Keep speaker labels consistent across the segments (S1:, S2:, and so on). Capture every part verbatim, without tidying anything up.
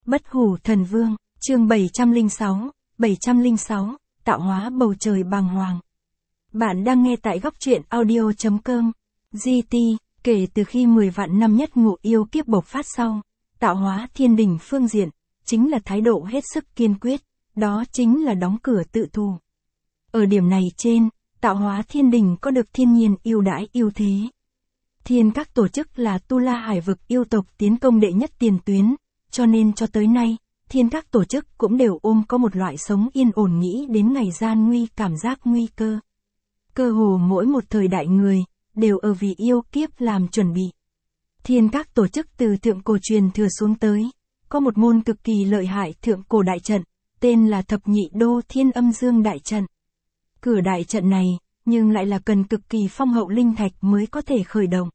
S1: Bất hủ thần vương, chương bảy trăm lẻ sáu, bảy trăm lẻ sáu, tạo hóa bầu trời bàng hoàng. Bạn đang nghe tại góc truyện audio chấm com. giê tê, kể từ khi mười vạn năm nhất ngộ yêu kiếp bộc phát sau, tạo hóa thiên đình phương diện, chính là thái độ hết sức kiên quyết, đó chính là đóng cửa tự thù. Ở điểm này trên, tạo hóa thiên đình có được thiên nhiên ưu đãi ưu thế. Thiên các tổ chức là Tu La Hải vực yêu tộc tiến công đệ nhất tiền tuyến, cho nên cho tới nay, thiên các tổ chức cũng đều ôm có một loại sống yên ổn nghĩ đến ngày gian nguy cảm giác nguy cơ. Cơ hồ mỗi một thời đại người, đều ở vì yêu kiếp làm chuẩn bị. Thiên các tổ chức từ thượng cổ truyền thừa xuống tới, có một môn cực kỳ lợi hại thượng cổ đại trận, tên là Thập Nhị Đô Thiên Âm Dương Đại Trận. Cửa đại trận này, nhưng lại là cần cực kỳ phong hậu linh thạch mới có thể khởi động.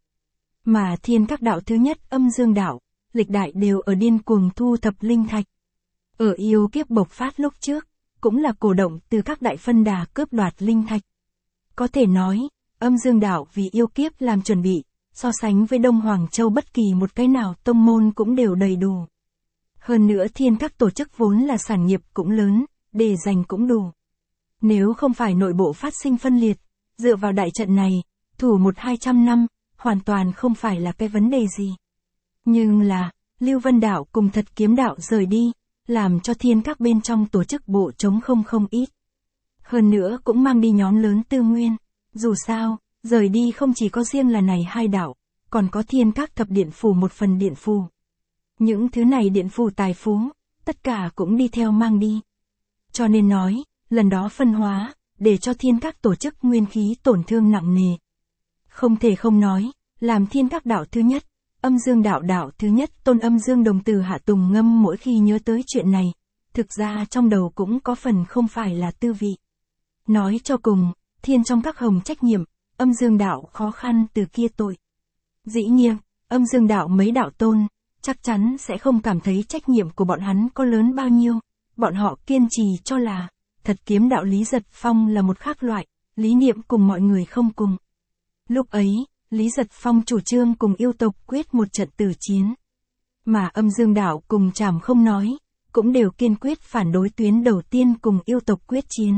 S1: Mà thiên các đạo thứ nhất âm dương đạo, lịch đại đều ở điên cuồng thu thập linh thạch. Ở yêu kiếp bộc phát lúc trước, cũng là cổ động từ các đại phân đà cướp đoạt linh thạch. Có thể nói, âm dương đạo vì yêu kiếp làm chuẩn bị, so sánh với Đông Hoàng Châu bất kỳ một cái nào tông môn cũng đều đầy đủ. Hơn nữa thiên các tổ chức vốn là sản nghiệp cũng lớn, để dành cũng đủ. Nếu không phải nội bộ phát sinh phân liệt, dựa vào đại trận này, thủ một hai trăm năm, hoàn toàn không phải là cái vấn đề gì. Nhưng là, Lưu Vân Đạo cùng Thật Kiếm Đạo rời đi, làm cho thiên các bên trong tổ chức bộ trống không không ít. Hơn nữa cũng mang đi nhóm lớn tư nguyên. Dù sao, rời đi không chỉ có riêng là này hai đạo, còn có thiên các thập điện phù một phần điện phù. Những thứ này điện phù tài phú, tất cả cũng đi theo mang đi. Cho nên nói, lần đó phân hóa, để cho thiên các tổ chức nguyên khí tổn thương nặng nề. Không thể không nói, làm thiên các đạo thứ nhất, âm dương đạo đạo thứ nhất tôn âm dương đồng từ Hạ Tùng Ngâm mỗi khi nhớ tới chuyện này, thực ra trong đầu cũng có phần không phải là tư vị. Nói cho cùng, thiên trong các hồng trách nhiệm, âm dương đạo khó khăn từ kia tội. Dĩ nhiên, âm dương đạo mấy đạo tôn, chắc chắn sẽ không cảm thấy trách nhiệm của bọn hắn có lớn bao nhiêu, bọn họ kiên trì cho là, Thật Kiếm Đạo Lý Giật Phong là một khác loại, lý niệm cùng mọi người không cùng. Lúc ấy, Lý Giật Phong chủ trương cùng yêu tộc quyết một trận tử chiến. Mà âm dương đạo cùng Trảm Không nói, cũng đều kiên quyết phản đối tuyến đầu tiên cùng yêu tộc quyết chiến.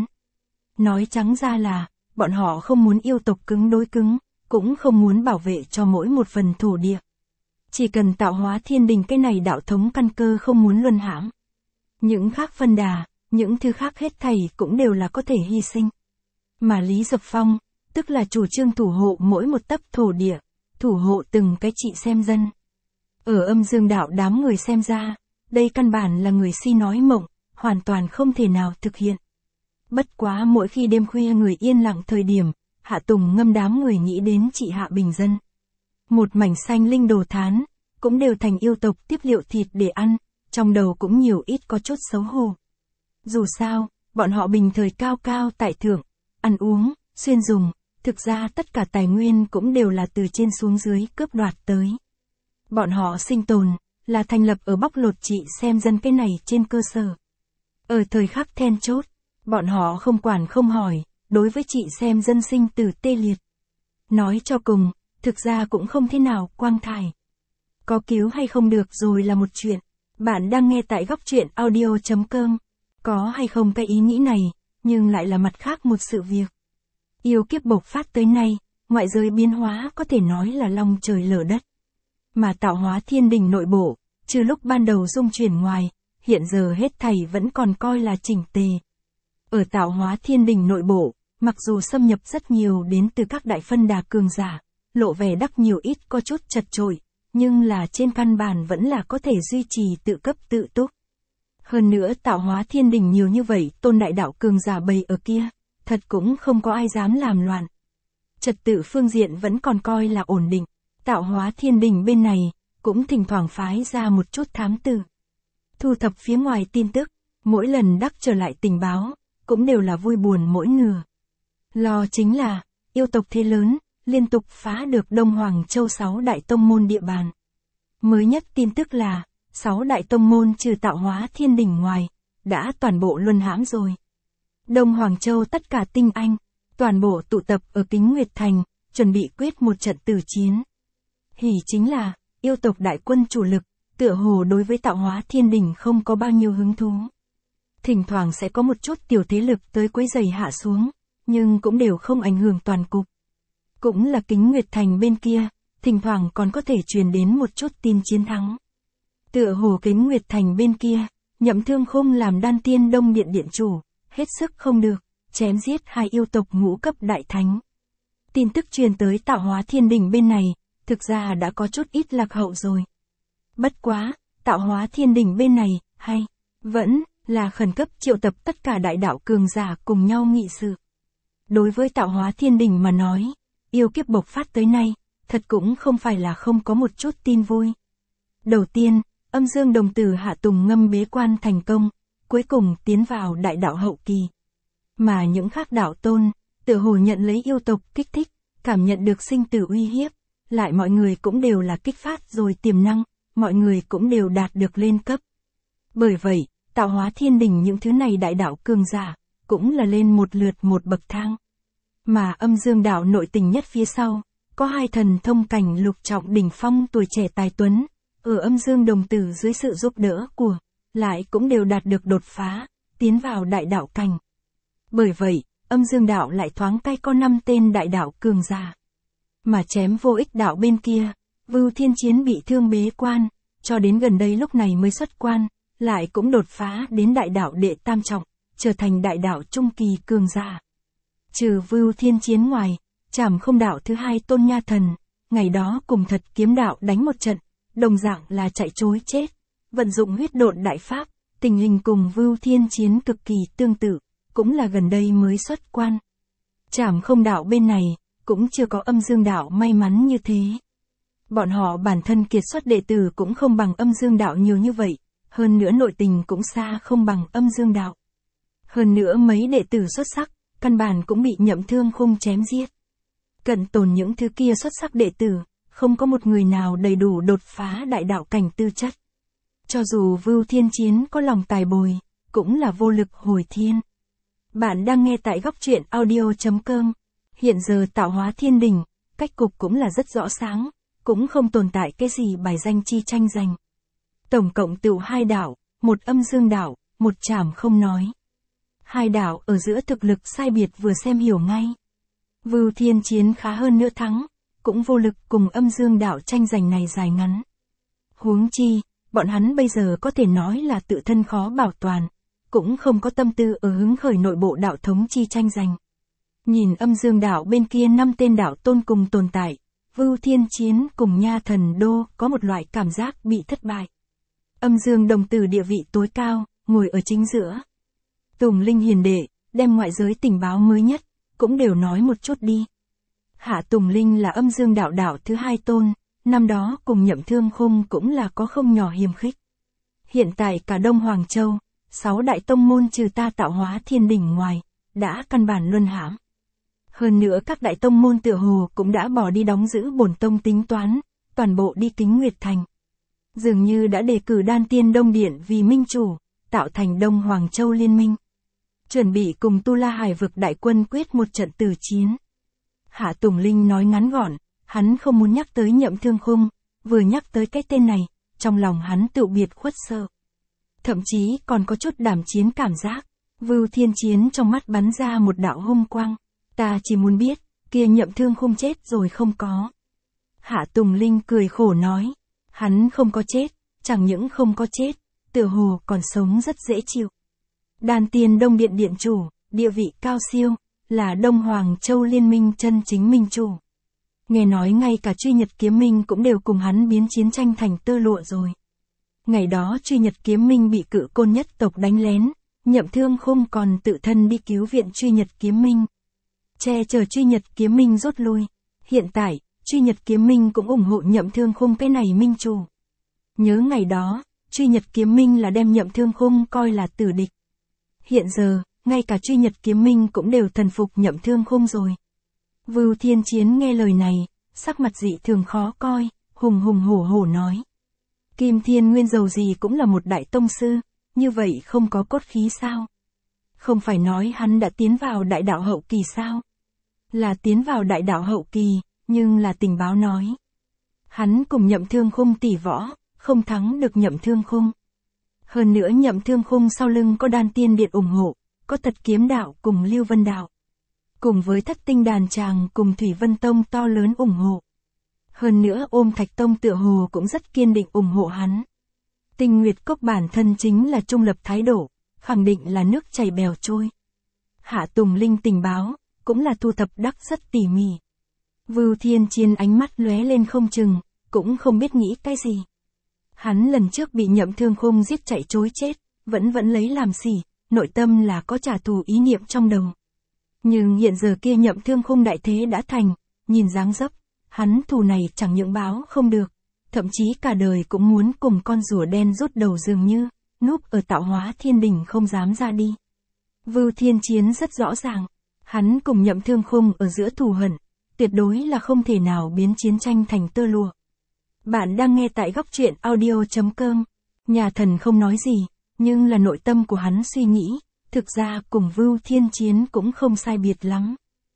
S1: Nói trắng ra là, bọn họ không muốn yêu tộc cứng đối cứng, cũng không muốn bảo vệ cho mỗi một phần thổ địa. Chỉ cần tạo hóa thiên đình cái này đạo thống căn cơ không muốn luân hãm. Những khác phân đà, những thứ khác hết thảy cũng đều là có thể hy sinh. Mà Lý Giật Phong, tức là chủ trương thủ hộ mỗi một tấc thổ địa, thủ hộ từng cái trị xem dân. Ở âm dương đạo đám người xem ra, đây căn bản là người si nói mộng, hoàn toàn không thể nào thực hiện. Bất quá mỗi khi đêm khuya người yên lặng thời điểm, Hạ Tùng Ngâm đám người nghĩ đến trị hạ bình dân. Một mảnh xanh linh đồ thán, cũng đều thành yêu tộc tiếp liệu thịt để ăn, trong đầu cũng nhiều ít có chút xấu hổ. Dù sao, bọn họ bình thời cao cao tại thượng, ăn uống, xuyên dùng, thực ra tất cả tài nguyên cũng đều là từ trên xuống dưới cướp đoạt tới. Bọn họ sinh tồn, là thành lập ở bóc lột trị xem dân cái này trên cơ sở. Ở thời khắc then chốt, bọn họ không quản không hỏi, đối với chị xem dân sinh tử tê liệt. Nói cho cùng, thực ra cũng không thế nào quang thải. Có cứu hay không được rồi là một chuyện. Bạn đang nghe tại góc truyện audio chấm com. Có hay không cái ý nghĩ này, nhưng lại là mặt khác một sự việc. Yêu kiếp bộc phát tới nay, ngoại giới biến hóa có thể nói là long trời lở đất. Mà tạo hóa thiên đình nội bộ, trừ lúc ban đầu dung chuyển ngoài, hiện giờ hết thảy vẫn còn coi là chỉnh tề. Ở tạo hóa thiên đình nội bộ, mặc dù xâm nhập rất nhiều đến từ các đại phân đà cường giả, lộ vẻ đắc nhiều ít có chút chật chội, nhưng là trên căn bản vẫn là có thể duy trì tự cấp tự túc. Hơn nữa tạo hóa thiên đình nhiều như vậy tôn đại đạo cường giả bầy ở kia, thật cũng không có ai dám làm loạn. Trật tự phương diện vẫn còn coi là ổn định, tạo hóa thiên đình bên này, cũng thỉnh thoảng phái ra một chút thám tử. Thu thập phía ngoài tin tức, mỗi lần đắc trở lại tình báo, cũng đều là vui buồn mỗi nửa. Lo chính là, yêu tộc thế lớn, liên tục phá được Đông Hoàng Châu sáu đại tông môn địa bàn. Mới nhất tin tức là, sáu đại tông môn trừ tạo hóa thiên đình ngoài, đã toàn bộ luân hãm rồi. Đông Hoàng Châu tất cả tinh anh, toàn bộ tụ tập ở Kính Nguyệt Thành, chuẩn bị quyết một trận tử chiến. Hỉ chính là, yêu tộc đại quân chủ lực, tựa hồ đối với tạo hóa thiên đình không có bao nhiêu hứng thú. Thỉnh thoảng sẽ có một chút tiểu thế lực tới quấy rầy hạ xuống, nhưng cũng đều không ảnh hưởng toàn cục. Cũng là Kính Nguyệt Thành bên kia, thỉnh thoảng còn có thể truyền đến một chút tin chiến thắng. Tựa hồ Kính Nguyệt Thành bên kia, Nhậm Thương Khung làm Đan Tiên Đông Điện điện chủ, hết sức không được, chém giết hai yêu tộc ngũ cấp đại thánh. Tin tức truyền tới tạo hóa thiên đình bên này, thực ra đã có chút ít lạc hậu rồi. Bất quá, tạo hóa thiên đình bên này, hay, vẫn, là khẩn cấp triệu tập tất cả đại đạo cường giả cùng nhau nghị sự. Đối với tạo hóa thiên đình mà nói, yêu kiếp bộc phát tới nay, thật cũng không phải là không có một chút tin vui. Đầu tiên, âm dương đồng tử Hạ Tùng Ngâm bế quan thành công, cuối cùng tiến vào đại đạo hậu kỳ. Mà những khác đạo tôn, tựa hồ nhận lấy yêu tộc kích thích, cảm nhận được sinh tử uy hiếp, lại mọi người cũng đều là kích phát rồi tiềm năng, mọi người cũng đều đạt được lên cấp. Bởi vậy, tạo hóa thiên đình những thứ này đại đạo cường giả, cũng là lên một lượt một bậc thang. Mà âm dương đạo nội tình nhất phía sau, có hai thần thông cảnh lục trọng đỉnh phong tuổi trẻ tài tuấn, ở âm dương đồng tử dưới sự giúp đỡ của, lại cũng đều đạt được đột phá, tiến vào đại đạo cảnh. Bởi vậy, âm dương đạo lại thoáng cay có năm tên đại đạo cường giả. Mà chém vô ích đạo bên kia, Vưu Thiên Chiến bị thương bế quan, cho đến gần đây lúc này mới xuất quan, lại cũng đột phá đến đại đạo đệ tam trọng, trở thành đại đạo trung kỳ cường giả. Trừ Vưu Thiên Chiến ngoài, Trảm Không đạo thứ hai Tôn Nha Thần, ngày đó cùng Thật Kiếm đạo đánh một trận, đồng dạng là chạy trối chết, vận dụng huyết độn đại pháp, tình hình cùng Vưu Thiên Chiến cực kỳ tương tự, cũng là gần đây mới xuất quan. Trảm Không đạo bên này, cũng chưa có âm dương đạo may mắn như thế. Bọn họ bản thân kiệt xuất đệ tử cũng không bằng âm dương đạo nhiều như vậy, hơn nữa nội tình cũng xa không bằng âm dương đạo. Hơn nữa mấy đệ tử xuất sắc, căn bản cũng bị Nhậm Thương Khung chém giết. Cận tồn những thứ kia xuất sắc đệ tử, không có một người nào đầy đủ đột phá đại đạo cảnh tư chất. Cho dù Vưu Thiên Chiến có lòng tài bồi, cũng là vô lực hồi thiên. Bạn đang nghe tại góc truyện audio chấm com. Hiện giờ tạo hóa thiên đình, cách cục cũng là rất rõ sáng, cũng không tồn tại cái gì bài danh chi tranh giành. Tổng cộng tựu hai đạo, một âm dương đạo, một Trảm Không nói. Hai đạo ở giữa thực lực sai biệt vừa xem hiểu ngay. Vưu Thiên Chiến khá hơn nữa thắng, cũng vô lực cùng âm dương đạo tranh giành này dài ngắn. Huống chi, bọn hắn bây giờ có thể nói là tự thân khó bảo toàn, cũng không có tâm tư ở hứng khởi nội bộ đạo thống chi tranh giành. Nhìn âm dương đạo bên kia năm tên đạo tôn cùng tồn tại, Vưu Thiên Chiến cùng Nha Thần Đô có một loại cảm giác bị thất bại. Âm dương đồng tử địa vị tối cao, ngồi ở chính giữa. Tùng Linh hiền đệ, đem ngoại giới tình báo mới nhất, cũng đều nói một chút đi. Hạ Tùng Linh là âm dương đạo đạo thứ hai tôn, năm đó cùng Nhậm Thương Khung cũng là có không nhỏ hiềm khích. Hiện tại cả Đông Hoàng Châu, sáu đại tông môn trừ ta tạo hóa thiên đỉnh ngoài, đã căn bản luân hãm. Hơn nữa các đại tông môn tựa hồ cũng đã bỏ đi đóng giữ bổn tông tính toán, toàn bộ đi Kính Nguyệt Thành. Dường như đã đề cử Đan Tiên Đông Điện vì minh chủ, tạo thành Đông Hoàng Châu liên minh. Chuẩn bị cùng Tu La Hải vực đại quân quyết một trận tử chiến. Hạ Tùng Linh nói ngắn gọn, hắn không muốn nhắc tới Nhậm Thương Khung, vừa nhắc tới cái tên này, trong lòng hắn tự biệt khuất sợ. Thậm chí còn có chút đảm chiến cảm giác, Vưu Thiên Chiến trong mắt bắn ra một đạo hung quang. Ta chỉ muốn biết, kia Nhậm Thương Khung chết rồi không có. Hạ Tùng Linh cười khổ nói, hắn không có chết, chẳng những không có chết, tựa hồ còn sống rất dễ chịu. Đan Tiên Đông Điện điện chủ, địa vị cao siêu, là Đông Hoàng Châu liên minh chân chính minh chủ. Nghe nói ngay cả Truy Nhật Kiếm Minh cũng đều cùng hắn biến chiến tranh thành tơ lụa rồi. Ngày đó Truy Nhật Kiếm Minh bị Cự Côn nhất tộc đánh lén, Nhậm Thương Khung còn tự thân đi cứu viện Truy Nhật Kiếm Minh. Che chở Truy Nhật Kiếm Minh rút lui. Hiện tại, Truy Nhật Kiếm Minh cũng ủng hộ Nhậm Thương Khung cái này minh chủ. Nhớ ngày đó, Truy Nhật Kiếm Minh là đem Nhậm Thương Khung coi là tử địch. Hiện giờ, ngay cả Truy Nhật Kiếm Minh cũng đều thần phục Nhậm Thương Khung rồi. Vưu Thiên Chiến nghe lời này, sắc mặt dị thường khó coi, hùng hùng hổ hổ nói. Kim Thiên Nguyên dầu gì cũng là một đại tông sư, như vậy không có cốt khí sao? Không phải nói hắn đã tiến vào đại đạo hậu kỳ sao? Là tiến vào đại đạo hậu kỳ, nhưng là tình báo nói. Hắn cùng Nhậm Thương Khung tỷ võ, không thắng được Nhậm Thương Khung. Hơn nữa Nhậm Thương Khung sau lưng có Đan Tiên Điện ủng hộ, có Thật Kiếm Đạo cùng Lưu Vân Đạo. Cùng với Thất Tinh Đàn Tràng cùng Thủy Vân Tông to lớn ủng hộ. Hơn nữa Ôm Thạch Tông tựa hồ cũng rất kiên định ủng hộ hắn. Tinh Nguyệt Cốc bản thân chính là trung lập thái độ, khẳng định là nước chảy bèo trôi. Hạ Tùng Linh tình báo, cũng là thu thập đắc rất tỉ mỉ. Vưu Thiên Chiến ánh mắt lóe lên không chừng, cũng không biết nghĩ cái gì. Hắn lần trước bị Nhậm Thương Khung giết chạy trối chết, vẫn vẫn lấy làm xỉ, nội tâm là có trả thù ý niệm trong đầu. Nhưng hiện giờ kia Nhậm Thương Khung đại thế đã thành, nhìn dáng dấp, hắn thù này chẳng những báo không được, thậm chí cả đời cũng muốn cùng con rùa đen rút đầu dường như, núp ở Tạo Hóa Thiên Đình không dám ra đi. Vưu Thiên Chiến rất rõ ràng, hắn cùng Nhậm Thương Khung ở giữa thù hận, tuyệt đối là không thể nào biến chiến tranh thành tơ lụa. Bạn đang nghe tại góc truyện audio chấm com. Nhà thần không nói gì, nhưng là nội tâm của hắn suy nghĩ, thực ra cùng Vưu Thiên Chiến cũng không sai biệt lắm.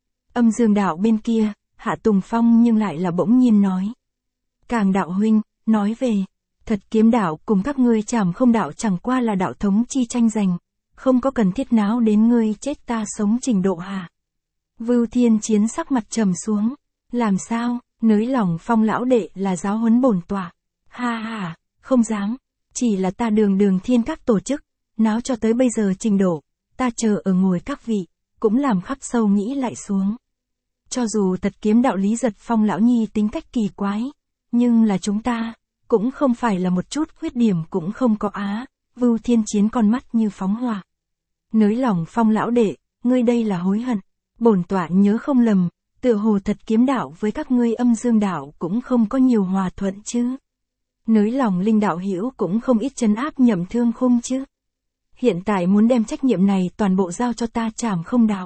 S1: Âm Dương Đạo bên kia, Hạ Tùng Phong nhưng lại là bỗng nhiên nói. Càng đạo huynh, nói về, Thật Kiếm Đạo cùng các ngươi Trảm Không Đạo chẳng qua là đạo thống chi tranh giành, không có cần thiết náo đến ngươi chết ta sống trình độ hả? Vưu Thiên Chiến sắc mặt trầm xuống, làm sao, nới lỏng Phong lão đệ là giáo huấn bổn tọa. Ha ha, không dám, chỉ là ta đường đường thiên các tổ chức, náo cho tới bây giờ trình độ, ta chờ ở ngồi các vị, cũng làm khắc sâu nghĩ lại xuống. Cho dù Thật Kiếm Đạo Lý Giật Phong lão nhi tính cách kỳ quái, nhưng là chúng ta, cũng không phải là một chút khuyết điểm cũng không có á. Vưu Thiên Chiến con mắt như phóng hỏa. Nới lỏng Phong lão đệ, ngươi đây là hối hận. Bổn tọa nhớ không lầm, tựa hồ Thật Kiếm Đạo với các ngươi Âm Dương Đạo cũng không có nhiều hòa thuận chứ. Nới lỏng Linh Đạo hữu cũng không ít trấn áp Nhậm Thương Khung chứ. Hiện tại muốn đem trách nhiệm này toàn bộ giao cho ta Trảm Không Đạo.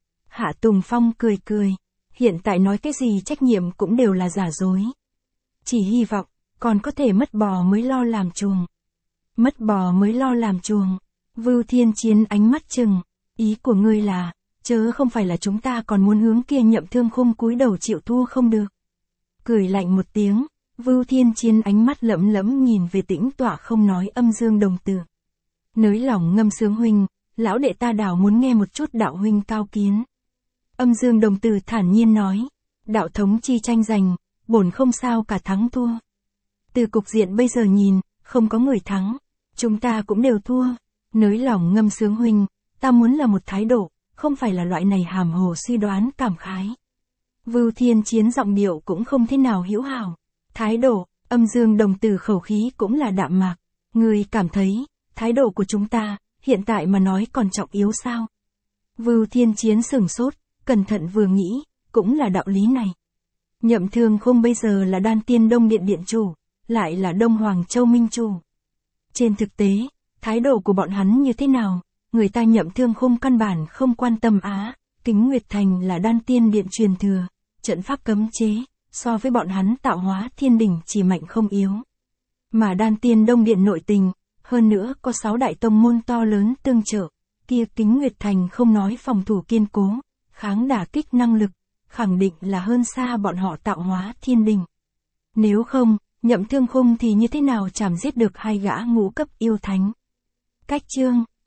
S1: Hạ Tùng Phong cười cười, hiện tại nói cái gì trách nhiệm cũng đều là giả dối. Chỉ hy vọng, còn có thể mất bò mới lo làm chuồng. Mất bò mới lo làm chuồng. Vưu Thiên Chiến ánh mắt chừng, ý của ngươi là, chớ không phải là chúng ta còn muốn hướng kia Nhậm Thương Khung cúi đầu chịu thua không được. Cười lạnh một tiếng, Vưu Thiên Chiến ánh mắt lẫm lẫm nhìn về tĩnh tọa không nói Âm Dương đồng tử. Nới lỏng Ngâm Sướng huynh, lão đệ ta đảo muốn nghe một chút đạo huynh cao kiến. Âm Dương đồng tử thản nhiên nói, đạo thống chi tranh giành, bổn không sao cả thắng thua. Từ cục diện bây giờ nhìn, không có người thắng, chúng ta cũng đều thua. Nới lỏng Ngâm Sướng huynh, ta muốn là một thái độ, không phải là loại này hàm hồ suy đoán cảm khái. Vưu Thiên Chiến giọng điệu cũng không thế nào hữu hảo. Thái độ, Âm Dương đồng tử khẩu khí cũng là đạm mạc. Người cảm thấy, thái độ của chúng ta, hiện tại mà nói còn trọng yếu sao? Vưu Thiên Chiến sửng sốt, cẩn thận vừa nghĩ, cũng là đạo lý này. Nhậm Thương Khung bây giờ là Đan Tiên Đông Điện Điện Chủ, lại là Đông Hoàng Châu Minh Chủ. Trên thực tế, thái độ của bọn hắn như thế nào, người ta Nhậm Thương Khung căn bản không quan tâm á. Kính Nguyệt Thành là Đan Tiên Điện truyền thừa, trận pháp cấm chế, so với bọn hắn Tạo Hóa Thiên Đình chỉ mạnh không yếu. Mà Đan Tiên Đông Điện nội tình, hơn nữa có sáu đại tông môn to lớn tương trợ, kia Kính Nguyệt Thành không nói phòng thủ kiên cố, kháng đả kích năng lực, khẳng định là hơn xa bọn họ Tạo Hóa Thiên Đình. Nếu không, Nhậm Thương Khung thì như thế nào chảm giết được hai gã ngũ cấp yêu thánh. Cách chương